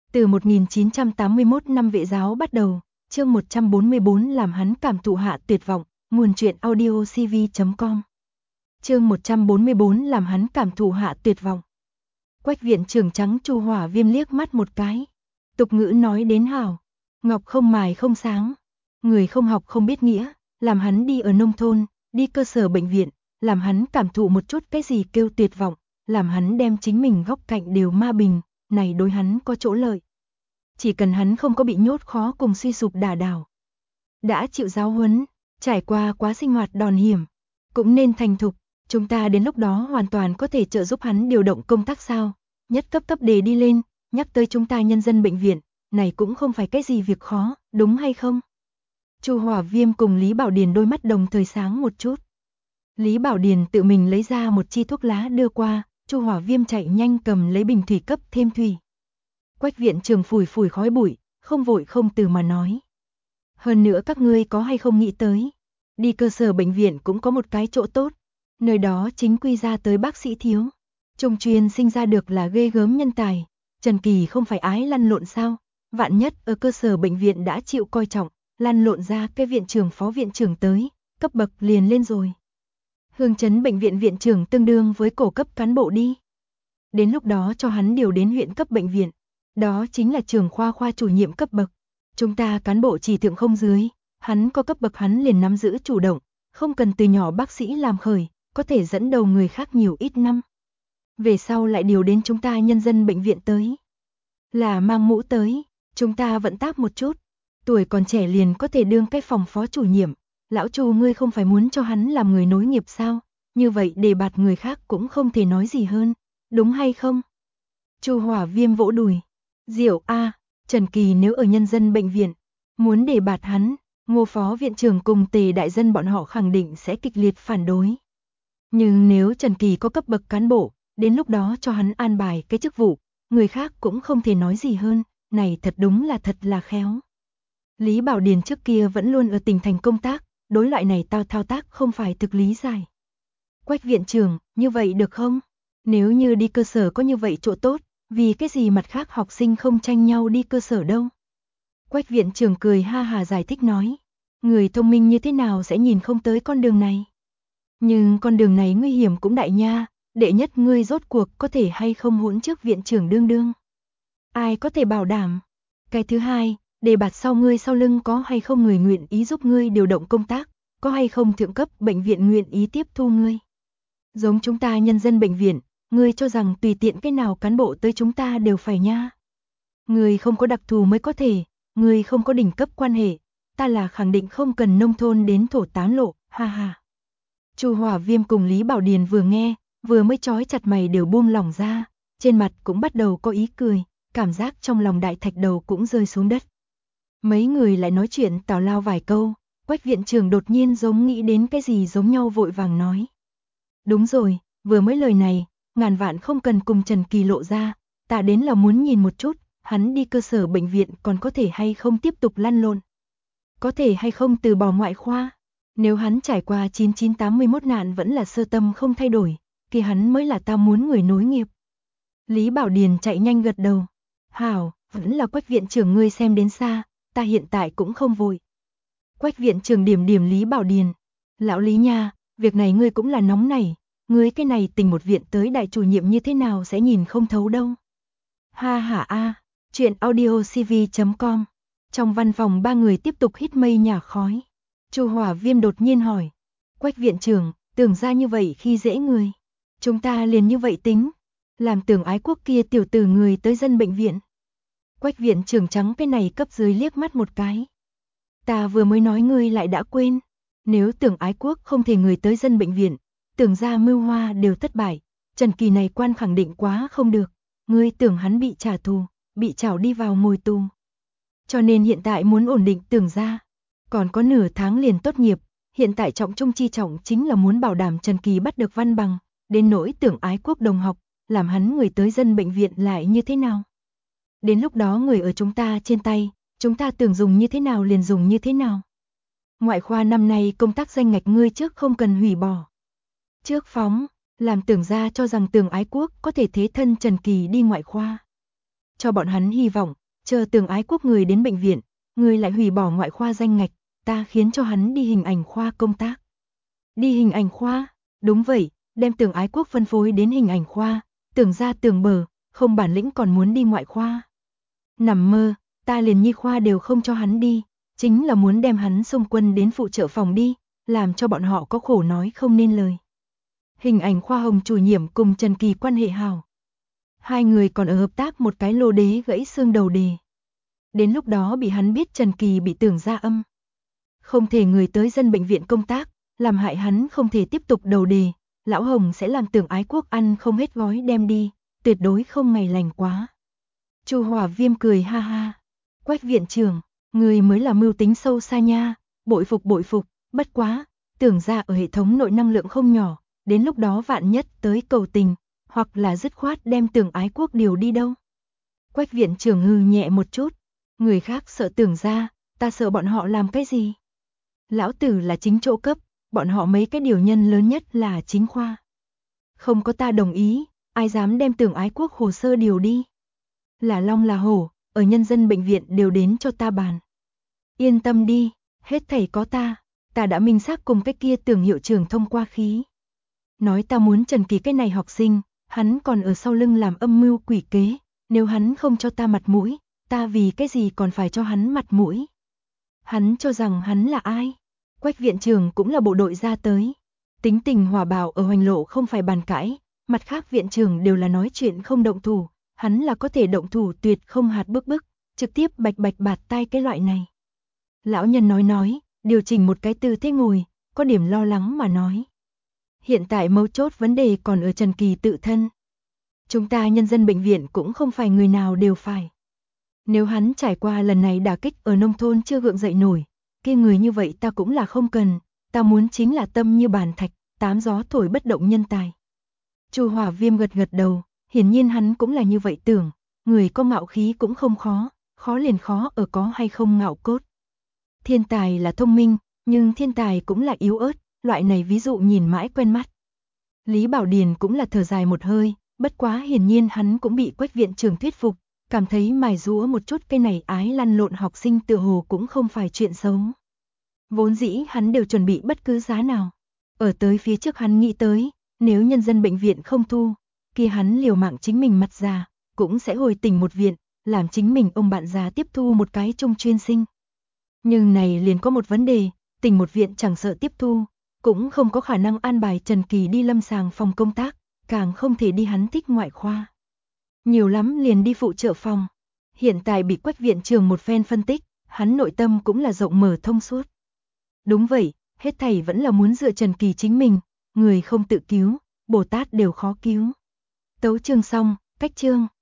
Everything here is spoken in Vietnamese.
Từ 1981 năm vệ giáo bắt đầu, chương 144 làm hắn cảm thụ hạ tuyệt vọng, nguồn truyện audio cv.com. Chương 144 làm hắn cảm thụ hạ tuyệt vọng. Quách viện trưởng trắng Chu Hỏa Viêm liếc mắt một cái. Tục ngữ nói đến hảo, ngọc không mài không sáng, người không học không biết nghĩa, làm hắn đi ở nông thôn, đi cơ sở bệnh viện, làm hắn cảm thụ một chút cái gì kêu tuyệt vọng, làm hắn đem chính mình góc cạnh đều ma bình, này đối hắn có chỗ lợi. Chỉ cần hắn không có bị nhốt khó cùng suy sụp đả đảo. Đã chịu giáo huấn, trải qua quá sinh hoạt đòn hiểm, cũng nên thành thục, chúng ta đến lúc đó hoàn toàn có thể trợ giúp hắn điều động công tác sao, nhất cấp đề đi lên, nhắc tới chúng ta nhân dân bệnh viện, này cũng không phải cái gì việc khó, đúng hay không? Chu Hỏa Viêm cùng Lý Bảo Điền đôi mắt đồng thời sáng một chút. Lý Bảo Điền tự mình lấy ra một chi thuốc lá đưa qua, Chu Hỏa Viêm chạy nhanh cầm lấy bình thủy cấp thêm thủy. Quách viện trưởng phủi phủi khói bụi, không vội không từ mà nói. Hơn nữa các ngươi có hay không nghĩ tới, đi cơ sở bệnh viện cũng có một cái chỗ tốt, nơi đó chính quy ra tới bác sĩ thiếu. Trung chuyên sinh ra được là ghê gớm nhân tài, Trần Kỳ không phải ái lăn lộn sao, vạn nhất ở cơ sở bệnh viện đã chịu coi trọng, lăn lộn ra cái viện trưởng phó viện trưởng tới, cấp bậc liền lên rồi. Hương Trấn bệnh viện viện trưởng tương đương với cổ cấp cán bộ đi. Đến lúc đó cho hắn điều đến huyện cấp bệnh viện, đó chính là trưởng khoa chủ nhiệm cấp bậc. Chúng ta cán bộ chỉ thượng không dưới, hắn có cấp bậc hắn liền nắm giữ chủ động, không cần từ nhỏ bác sĩ làm khởi, có thể dẫn đầu người khác nhiều ít năm. Về sau lại điều đến chúng ta nhân dân bệnh viện tới. Là mang mũ tới, chúng ta vận tác một chút, tuổi còn trẻ liền có thể đương cái phòng phó chủ nhiệm. Lão Chu ngươi không phải muốn cho hắn làm người nối nghiệp sao, như vậy đề bạt người khác cũng không thể nói gì hơn, đúng hay không? Chu Hỏa Viêm vỗ đùi. Diệu a, Trần Kỳ nếu ở nhân dân bệnh viện, muốn đề bạt hắn, Ngô phó viện trưởng cùng Tề đại dân bọn họ khẳng định sẽ kịch liệt phản đối. Nhưng nếu Trần Kỳ có cấp bậc cán bộ, đến lúc đó cho hắn an bài cái chức vụ, người khác cũng không thể nói gì hơn, này thật đúng là thật là khéo. Lý Bảo Điền trước kia vẫn luôn ở tỉnh thành công tác, đối loại này thao tác không phải thực lý giải. Quách viện trưởng, như vậy được không? Nếu như đi cơ sở có như vậy chỗ tốt, vì cái gì mặt khác học sinh không tranh nhau đi cơ sở đâu? Quách viện trưởng cười ha hà giải thích nói, người thông minh như thế nào sẽ nhìn không tới con đường này? Nhưng con đường này nguy hiểm cũng đại nha, đệ nhất ngươi rốt cuộc có thể hay không hỗn trước viện trưởng đương đương? Ai có thể bảo đảm? Cái thứ hai, đề bạt sau ngươi sau lưng có hay không người nguyện ý giúp ngươi điều động công tác, có hay không thượng cấp bệnh viện nguyện ý tiếp thu ngươi? Giống chúng ta nhân dân bệnh viện, ngươi cho rằng tùy tiện cái nào cán bộ tới chúng ta đều phải nha. Ngươi không có đặc thù mới có thể, ngươi không có đỉnh cấp quan hệ, ta là khẳng định không cần nông thôn đến thổ tán lộ, ha ha. Chu Hỏa Viêm cùng Lý Bảo Điền vừa nghe, vừa mới trói chặt mày đều buông lỏng ra, trên mặt cũng bắt đầu có ý cười, cảm giác trong lòng đại thạch đầu cũng rơi xuống đất. Mấy người lại nói chuyện tào lao vài câu, Quách viện trưởng đột nhiên giống nghĩ đến cái gì giống nhau vội vàng nói. Đúng rồi, vừa mới lời này, ngàn vạn không cần cùng Trần Kỳ lộ ra, ta đến là muốn nhìn một chút, hắn đi cơ sở bệnh viện còn có thể hay không tiếp tục lăn lộn. Có thể hay không từ bỏ ngoại khoa, nếu hắn trải qua 9981 nạn vẫn là sơ tâm không thay đổi, thì hắn mới là ta muốn người nối nghiệp. Lý Bảo Điền chạy nhanh gật đầu. Hảo, vẫn là Quách viện trưởng ngươi xem đến xa, ta hiện tại cũng không vội. Quách viện trưởng điểm điểm Lý Bảo Điền. Lão Lý nha, việc này ngươi cũng là nóng nảy, ngươi cái này tình một viện tới đại chủ nhiệm như thế nào sẽ nhìn không thấu đâu. Ha ha a, chuyện audio cv.com. Trong văn phòng ba người tiếp tục hít mây nhả khói. Chu Hỏa Viêm đột nhiên hỏi. Quách viện trưởng, tưởng ra như vậy khi dễ người. Chúng ta liền như vậy tính. Làm tưởng ái quốc kia tiểu tử người tới dân bệnh viện. Quách viện trưởng trắng cái này cấp dưới liếc mắt một cái. Ta vừa mới nói ngươi lại đã quên. Nếu tưởng ái quốc không thể người tới dân bệnh viện, tưởng ra mưu hoa đều thất bại. Trần Kỳ này quan khẳng định quá không được. Ngươi tưởng hắn bị trả thù, bị trảo đi vào ngồi tù. Cho nên hiện tại muốn ổn định tưởng ra. Còn có nửa tháng liền tốt nghiệp, hiện tại trọng trung chi trọng chính là muốn bảo đảm Trần Kỳ bắt được văn bằng, đến nỗi tưởng ái quốc đồng học, làm hắn người tới dân bệnh viện lại như thế nào. Đến lúc đó người ở chúng ta trên tay, chúng ta tưởng dùng như thế nào liền dùng như thế nào. Ngoại khoa năm nay công tác danh ngạch ngươi trước không cần hủy bỏ. Trước phóng, làm tưởng ra cho rằng tưởng ái quốc có thể thế thân Trần Kỳ đi ngoại khoa. cho bọn hắn hy vọng, chờ Tưởng Ái Quốc người đến bệnh viện, người lại hủy bỏ ngoại khoa danh ngạch, ta khiến cho hắn đi hình ảnh khoa công tác. Đi hình ảnh khoa? Đúng vậy, đem Tưởng Ái Quốc phân phối đến hình ảnh khoa, Tưởng ra Tưởng bờ, không bản lĩnh còn muốn đi ngoại khoa. Nằm mơ, ta liền nhi khoa đều không cho hắn đi, chính là muốn đem hắn xung quân đến phụ trợ phòng đi, làm cho bọn họ có khổ nói không nên lời. Hình ảnh khoa Hồng chủ nhiệm cùng Trần Kỳ quan hệ hảo. Hai người còn ở hợp tác một cái lô đế gãy xương đầu đề. Đến lúc đó bị hắn biết Trần Kỳ bị Tưởng ra âm. Không thể người tới dân bệnh viện công tác, làm hại hắn không thể tiếp tục đầu đề, lão Hồng sẽ làm Tưởng Ái Quốc ăn không hết gói đem đi, tuyệt đối không ngày lành quá. Chu Hỏa Viêm cười ha ha. Quách viện trưởng, người mới là mưu tính sâu xa nha, bội phục, bất quá, Tưởng ra ở hệ thống nội năng lượng không nhỏ, đến lúc đó vạn nhất tới cầu tình, hoặc là dứt khoát đem Tưởng Ái Quốc điều đi đâu. Quách viện trưởng hừ nhẹ một chút, người khác sợ Tưởng ra, ta sợ bọn họ làm cái gì? Lão tử là chính chỗ cấp, bọn họ mấy cái điều nhân lớn nhất là chính khoa. Không có ta đồng ý, ai dám đem Tưởng Ái Quốc hồ sơ điều đi. Là long là hổ, ở nhân dân bệnh viện đều đến cho ta bàn. Yên tâm đi, hết thảy có ta đã minh xác cùng cái kia Tưởng hiệu trưởng thông qua khí. Nói ta muốn Trần Kỳ cái này học sinh, hắn còn ở sau lưng làm âm mưu quỷ kế, nếu hắn không cho ta mặt mũi, ta vì cái gì còn phải cho hắn mặt mũi. Hắn cho rằng hắn là ai? Quách viện trưởng cũng là bộ đội ra tới. Tính tình hòa bạo ở Hoành Lộ không phải bàn cãi, mặt khác viện trưởng đều là nói chuyện không động thủ, hắn là có thể động thủ tuyệt không hạt bức, trực tiếp bạch bạt tai cái loại này. Lão nhân nói, điều chỉnh một cái tư thế ngồi, có điểm lo lắng mà nói. Hiện tại mấu chốt vấn đề còn ở Trần Kỳ tự thân. Chúng ta nhân dân bệnh viện cũng không phải người nào đều phải. Nếu hắn trải qua lần này đả kích ở nông thôn chưa gượng dậy nổi, kia người như vậy ta cũng là không cần, ta muốn chính là tâm như bàn thạch, tám gió thổi bất động nhân tài. Chu Hỏa Viêm gật đầu, hiển nhiên hắn cũng là như vậy tưởng, người có ngạo khí cũng không khó liền khó ở có hay không ngạo cốt. Thiên tài là thông minh, nhưng thiên tài cũng là yếu ớt, loại này ví dụ nhìn mãi quen mắt. Lý Bảo Điền cũng là thở dài một hơi, bất quá hiển nhiên hắn cũng bị Quách viện trưởng thuyết phục, cảm thấy mài giũa một chút cái này ái lăn lộn học sinh tựa hồ cũng không phải chuyện xấu. Vốn dĩ hắn đều chuẩn bị bất cứ giá nào. Ở tới phía trước hắn nghĩ tới, nếu nhân dân bệnh viện không thu, kia hắn liều mạng chính mình mặt già, cũng sẽ hồi tỉnh một viện, làm chính mình ông bạn già tiếp thu một cái trung chuyên sinh. Nhưng này liền có một vấn đề, tỉnh một viện chẳng sợ tiếp thu, cũng không có khả năng an bài Trần Kỳ đi lâm sàng phòng công tác, càng không thể đi hắn thích ngoại khoa. Nhiều lắm liền đi phụ trợ phòng. Hiện tại bị Quách viện trưởng một phen phân tích, hắn nội tâm cũng là rộng mở thông suốt. Đúng vậy, hết thảy vẫn là muốn dựa Trần Kỳ chính mình, người không tự cứu, Bồ Tát đều khó cứu. Tấu chương xong, cách chương.